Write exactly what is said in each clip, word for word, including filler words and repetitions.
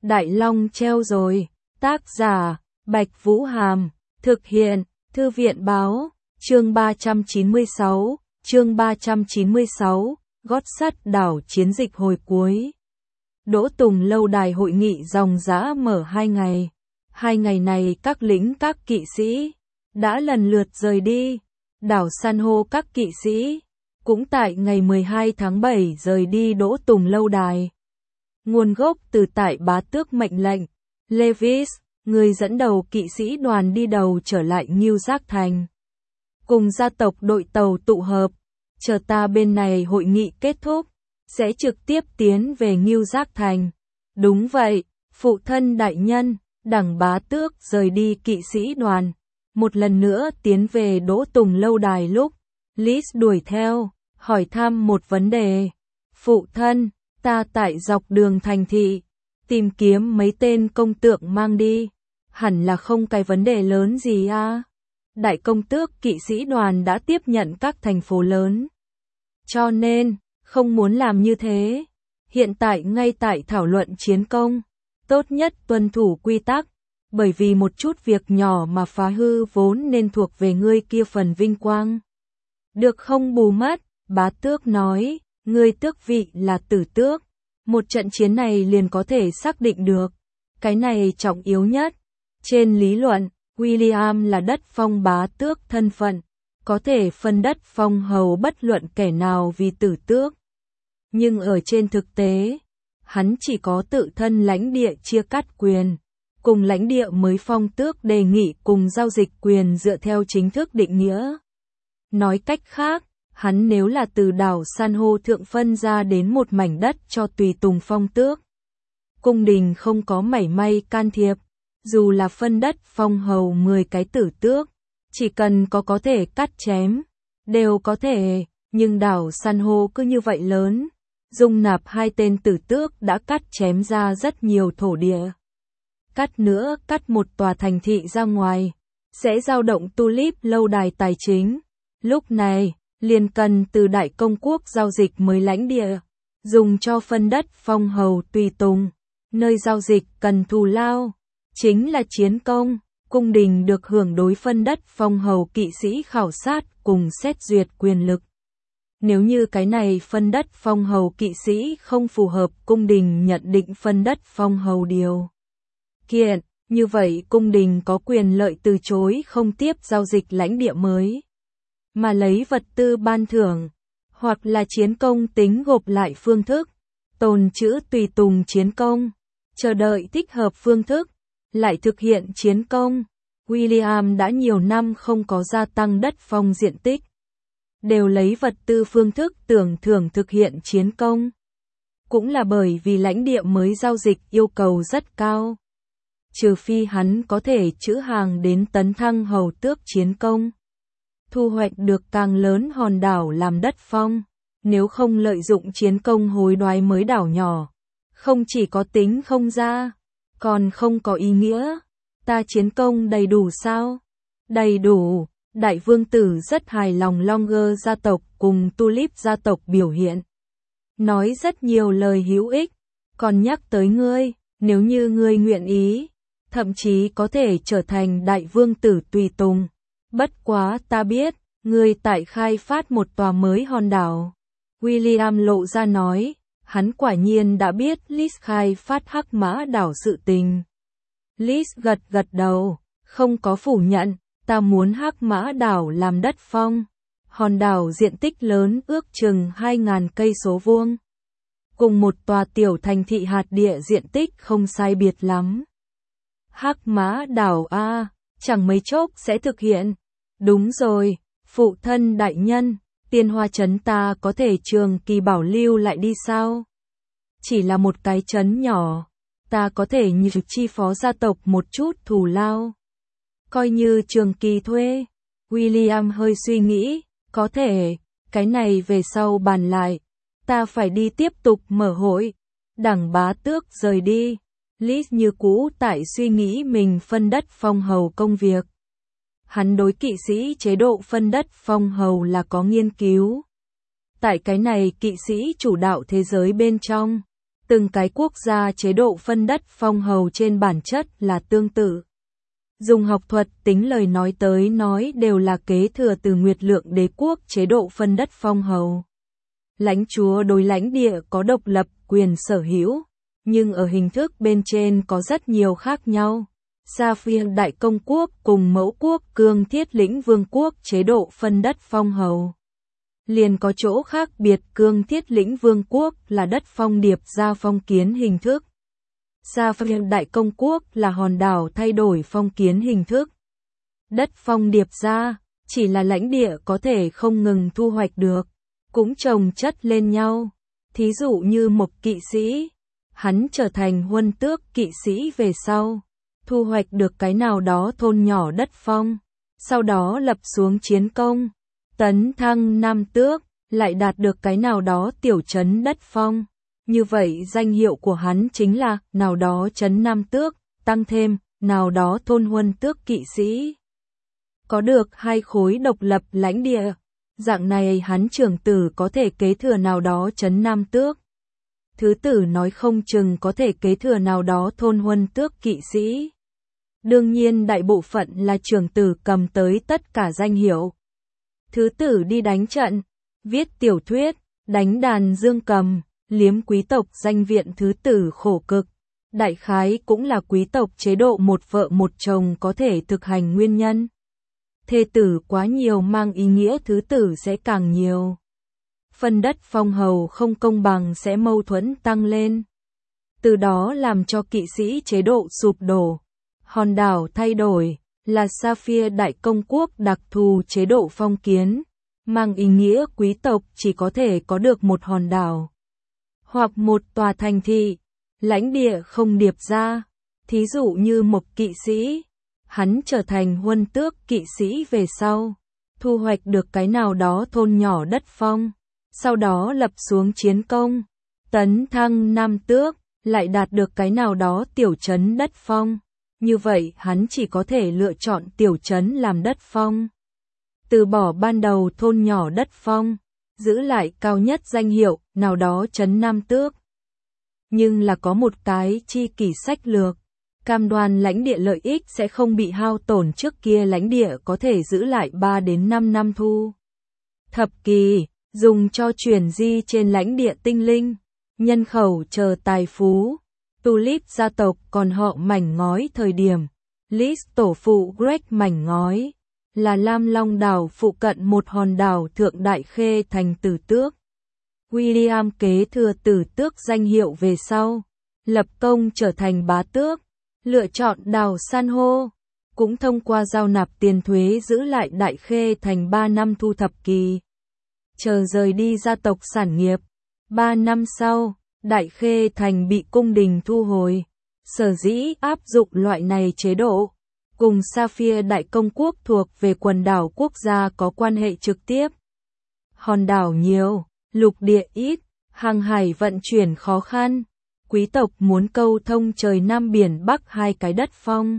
Đại Long treo rồi. Tác giả, Bạch Vũ Hàm. Thực hiện, Thư viện Báo. Chương ba trăm chín mươi sáu. Chương ba trăm chín mươi sáu. Gót sắt đảo chiến dịch hồi cuối. Đỗ Tùng lâu đài hội nghị dòng dã mở hai ngày. Hai ngày này các lính các kỵ sĩ đã lần lượt rời đi. Đảo san hô các kỵ sĩ cũng tại ngày mười hai tháng bảy rời đi Đỗ Tùng lâu đài. Nguồn gốc từ tại bá tước mệnh lệnh. Lewis, người dẫn đầu kỵ sĩ đoàn đi đầu trở lại New York thành. Cùng gia tộc đội tàu tụ hợp. Chờ ta bên này hội nghị kết thúc, sẽ trực tiếp tiến về New York thành. Đúng vậy, phụ thân đại nhân. Đẳng bá tước rời đi kỵ sĩ đoàn. Một lần nữa tiến về Đỗ Tùng lâu đài lúc Liz đuổi theo, hỏi thăm một vấn đề. Phụ thân, ta tại dọc đường thành thị, tìm kiếm mấy tên công tượng mang đi. Hẳn là không cái vấn đề lớn gì à? Đại công tước kỵ sĩ đoàn đã tiếp nhận các thành phố lớn. Cho nên, không muốn làm như thế. Hiện tại ngay tại thảo luận chiến công. Tốt nhất tuân thủ quy tắc, bởi vì một chút việc nhỏ mà phá hư vốn nên thuộc về ngươi kia phần vinh quang. Được không bù mất, bá tước nói, ngươi tước vị là tử tước. Một trận chiến này liền có thể xác định được. Cái này trọng yếu nhất. Trên lý luận, William là đất phong bá tước thân phận, có thể phân đất phong hầu bất luận kẻ nào vì tử tước. Nhưng ở trên thực tế, hắn chỉ có tự thân lãnh địa chia cắt quyền, cùng lãnh địa mới phong tước đề nghị cùng giao dịch quyền dựa theo chính thức định nghĩa. Nói cách khác, hắn nếu là từ đảo san hô thượng phân ra đến một mảnh đất cho tùy tùng phong tước, cung đình không có mảy may can thiệp, dù là phân đất phong hầu mười cái tử tước, chỉ cần có có thể cắt chém, đều có thể, nhưng đảo san hô cứ như vậy lớn. Dung nạp hai tên tử tước đã cắt chém ra rất nhiều thổ địa. Cắt nữa cắt một tòa thành thị ra ngoài, sẽ dao động tulip lâu đài tài chính. Lúc này, liền cần từ đại công quốc giao dịch mới lãnh địa, dùng cho phân đất phong hầu tùy tùng. Nơi giao dịch cần thù lao, chính là chiến công. Cung đình được hưởng đối phân đất phong hầu kỵ sĩ khảo sát cùng xét duyệt quyền lực. Nếu như cái này phân đất phong hầu kỵ sĩ không phù hợp, cung đình nhận định phân đất phong hầu điều kiện, như vậy cung đình có quyền lợi từ chối không tiếp giao dịch lãnh địa mới, mà lấy vật tư ban thưởng, hoặc là chiến công tính gộp lại phương thức, tồn trữ tùy tùng chiến công, chờ đợi thích hợp phương thức, lại thực hiện chiến công. William đã nhiều năm không có gia tăng đất phong diện tích, đều lấy vật tư phương thức tưởng thưởng thực hiện chiến công. Cũng là bởi vì lãnh địa mới giao dịch yêu cầu rất cao. Trừ phi hắn có thể trữ hàng đến tấn thăng hầu tước chiến công, thu hoạch được càng lớn hòn đảo làm đất phong, nếu không lợi dụng chiến công hối đoái mới đảo nhỏ. Không chỉ có tính không ra, còn không có ý nghĩa. Ta chiến công đầy đủ sao? Đầy đủ. Đại vương tử rất hài lòng Longer gia tộc cùng Tulip gia tộc biểu hiện. Nói rất nhiều lời hữu ích, còn nhắc tới ngươi, nếu như ngươi nguyện ý, thậm chí có thể trở thành đại vương tử tùy tùng. Bất quá ta biết, ngươi tại khai phát một tòa mới hòn đảo. William lộ ra nói, hắn quả nhiên đã biết Liz khai phát Hắc Mã đảo sự tình. Liz gật gật đầu, không có phủ nhận. Ta muốn Hắc Mã đảo làm đất phong. Hòn đảo diện tích lớn ước chừng hai nghìn cây số vuông. Cùng một tòa tiểu thành thị hạt địa diện tích không sai biệt lắm. Hắc Mã đảo a, chẳng mấy chốc sẽ thực hiện. Đúng rồi, phụ thân đại nhân, Tiên Hoa trấn ta có thể trường kỳ bảo lưu lại đi sao? Chỉ là một cái trấn nhỏ, ta có thể như chi phó gia tộc một chút thù lao. Coi như trường kỳ thuê. William hơi suy nghĩ, có thể, cái này về sau bàn lại. Ta phải đi tiếp tục mở hội. Đẳng bá tước rời đi. Liz như cũ tại suy nghĩ mình phân đất phong hầu công việc. Hắn đối kỵ sĩ chế độ phân đất phong hầu là có nghiên cứu. Tại cái này kỵ sĩ chủ đạo thế giới bên trong, Từng cái quốc gia chế độ phân đất phong hầu trên bản chất là tương tự. Dùng học thuật tính lời nói tới nói đều là kế thừa từ Nguyệt Lượng đế quốc chế độ phân đất phong hầu. Lãnh chúa đối lãnh địa có độc lập quyền sở hữu, nhưng ở hình thức bên trên có rất nhiều khác nhau. Sa-phiên Đại Công Quốc cùng Mẫu Quốc Cương Thiết Lĩnh Vương Quốc chế độ phân đất phong hầu. Liền có chỗ khác biệt. Cương Thiết Lĩnh Vương Quốc là đất phong điệp ra phong kiến hình thức. Sa-phiên Đại Công Quốc là hòn đảo thay đổi phong kiến hình thức. Đất phong điệp ra chỉ là lãnh địa có thể không ngừng thu hoạch được, cũng chồng chất lên nhau. Thí dụ như một kỵ sĩ, hắn trở thành huân tước kỵ sĩ về sau, thu hoạch được cái nào đó thôn nhỏ đất phong, sau đó lập xuống chiến công, tấn thăng nam tước, lại đạt được cái nào đó tiểu trấn đất phong. Như vậy danh hiệu của hắn chính là nào đó trấn nam tước, tăng thêm nào đó thôn huân tước kỵ sĩ. Có được hai khối độc lập lãnh địa, dạng này hắn trưởng tử có thể kế thừa nào đó trấn nam tước. Thứ tử nói không chừng có thể kế thừa nào đó thôn huân tước kỵ sĩ. Đương nhiên đại bộ phận là trưởng tử cầm tới tất cả danh hiệu. Thứ tử đi đánh trận, viết tiểu thuyết, đánh đàn dương cầm, liếm quý tộc danh viện thứ tử khổ cực. Đại khái cũng là quý tộc chế độ một vợ một chồng có thể thực hành nguyên nhân. Thê tử quá nhiều mang ý nghĩa thứ tử sẽ càng nhiều. Phân đất phong hầu không công bằng sẽ mâu thuẫn tăng lên. Từ đó làm cho kỵ sĩ chế độ sụp đổ. Hòn đảo thay đổi là Sa-phiên Đại Công Quốc đặc thù chế độ phong kiến, mang ý nghĩa quý tộc chỉ có thể có được một hòn đảo hoặc một tòa thành thị, lãnh địa không điệp ra. Thí dụ như một kỵ sĩ, hắn trở thành huân tước kỵ sĩ về sau, thu hoạch được cái nào đó thôn nhỏ đất phong, sau đó lập xuống chiến công, tấn thăng nam tước, lại đạt được cái nào đó tiểu trấn đất phong. Như vậy hắn chỉ có thể lựa chọn tiểu trấn làm đất phong. Từ bỏ ban đầu thôn nhỏ đất phong, giữ lại cao nhất danh hiệu nào đó trấn nam tước. Nhưng là có một cái chi kỷ sách lược, cam đoan lãnh địa lợi ích sẽ không bị hao tổn. Trước kia lãnh địa có thể giữ lại ba đến năm năm thu thập kỳ, dùng cho chuyển di trên lãnh địa tinh linh, nhân khẩu chờ tài phú. Tulip gia tộc còn họ mảnh ngói thời điểm, Liz tổ phụ Greg mảnh ngói, là Lam Long đảo phụ cận một hòn đảo thượng đại khê thành tử tước. William kế thừa tử tước danh hiệu về sau, lập công trở thành bá tước, lựa chọn đảo san hô, cũng thông qua giao nạp tiền thuế giữ lại đại khê thành ba năm thu thập kỳ. Chờ rời đi gia tộc sản nghiệp, ba năm sau, Đại Khê Thành bị cung đình thu hồi. Sở dĩ áp dụng loại này chế độ, cùng Sa-phiên Đại Công Quốc thuộc về quần đảo quốc gia có quan hệ trực tiếp. Hòn đảo nhiều, lục địa ít, hàng hải vận chuyển khó khăn, quý tộc muốn câu thông trời Nam Biển Bắc hai cái đất phong,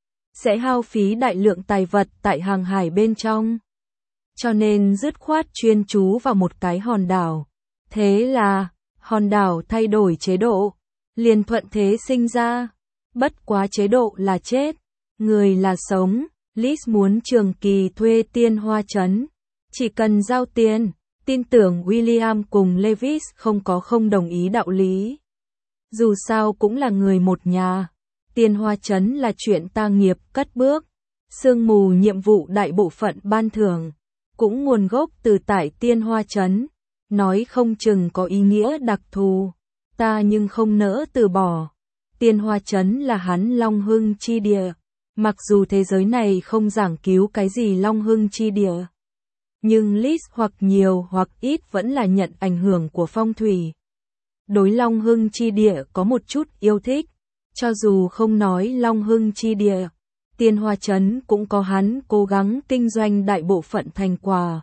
sẽ hao phí đại lượng tài vật tại hàng hải bên trong. Cho nên dứt khoát chuyên chú vào một cái hòn đảo. Thế là hòn đảo thay đổi chế độ, liền thuận thế sinh ra. Bất quá chế độ là chết, người là sống. Liz muốn trường kỳ thuê tiên hoa trấn, chỉ cần giao tiền. Tin tưởng William cùng Lewis không có không đồng ý đạo lý. Dù sao cũng là người một nhà. Tiên hoa trấn là chuyện ta nghiệp cất bước. Sương mù nhiệm vụ đại bộ phận ban thưởng, cũng nguồn gốc từ tại tiên hoa trấn. Nói không chừng có ý nghĩa đặc thù, ta nhưng không nỡ từ bỏ. Tiên hoa trấn là hắn Long Hưng chi địa, mặc dù thế giới này không giảng cứu cái gì Long Hưng chi địa. Nhưng Liz hoặc nhiều hoặc ít vẫn là nhận ảnh hưởng của phong thủy. Đối Long Hưng chi địa có một chút yêu thích, cho dù không nói Long Hưng chi địa, tiên hoa trấn cũng có hắn cố gắng kinh doanh đại bộ phận thành quả.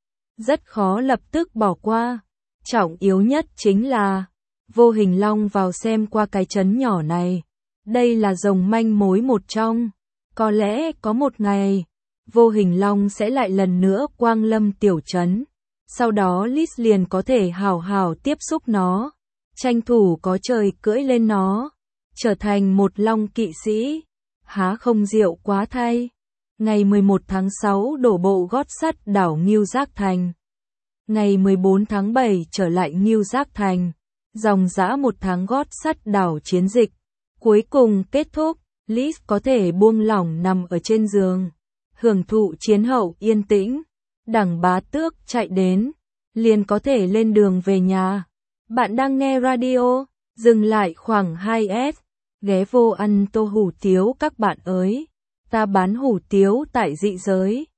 Rất khó lập tức bỏ qua. Trọng yếu nhất chính là Vô Hình Long vào xem qua cái trấn nhỏ này. Đây là rồng manh mối một trong. Có lẽ có một ngày, Vô Hình Long sẽ lại lần nữa quang lâm tiểu trấn. Sau đó Liz liền có thể hào hào tiếp xúc nó. tranh thủ có trời cưỡi lên nó, trở thành một long kỵ sĩ. Há không diệu quá thay. Ngày mười một tháng sáu đổ bộ gót sắt đảo Ngưu Giác Thành. Ngày mười bốn tháng bảy trở lại Ngưu Giác Thành. Dòng dã một tháng gót sắt đảo chiến dịch. Cuối cùng kết thúc, Liz có thể buông lỏng nằm ở trên giường, hưởng thụ chiến hậu yên tĩnh. Đẳng Bá Tước chạy đến, liền có thể lên đường về nhà. Bạn đang nghe radio, dừng lại khoảng hai s, ghé vô ăn tô hủ tiếu các bạn ơi. Ta bán hủ tiếu tại Dị Giới.